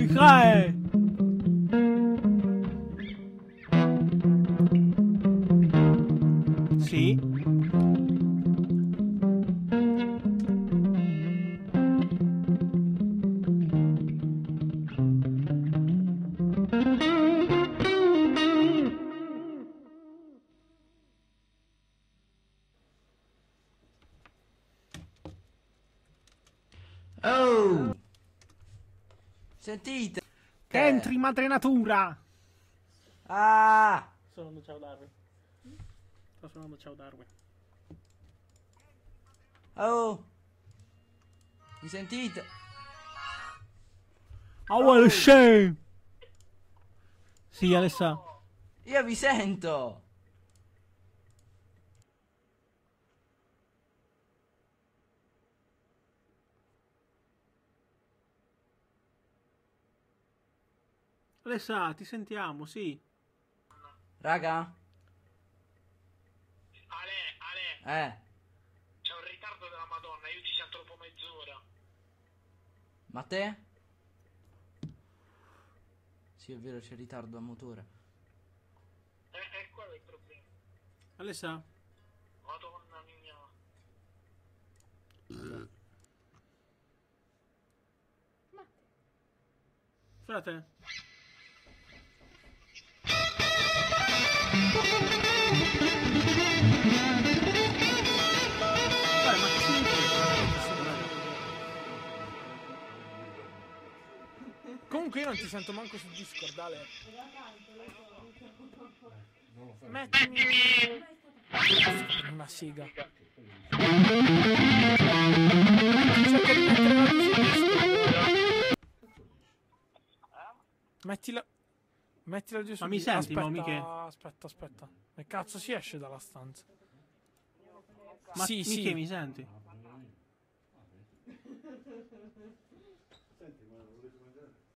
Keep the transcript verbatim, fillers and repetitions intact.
musica è? Sì. Oh! Sentite! Entri, madre natura! Ah! Sto suonando ciao Darwin. Sto suonando ciao Darwin. Oh! Mi sentite? Oh, well, shame! Sì, Alessa. Io vi sento! Alessa, ti sentiamo, sì. Raga? Ale, Ale, Eh, c'è un ritardo della Madonna, io ti sento dopo mezz'ora. ma te? Sì, è vero, c'è ritardo a motore. È, è quello il problema. Alessa? Madonna mia. Frate? Dai, ma che Comunque io non ti sento manco su Discord, Ale. Mettimi una siga. Mettila. Mettila giù su. Ma mi Discord. senti, mo, Aspetta, Miche? aspetta, aspetta. Che cazzo si esce dalla stanza? Ma sì, Miche, sì. mi senti?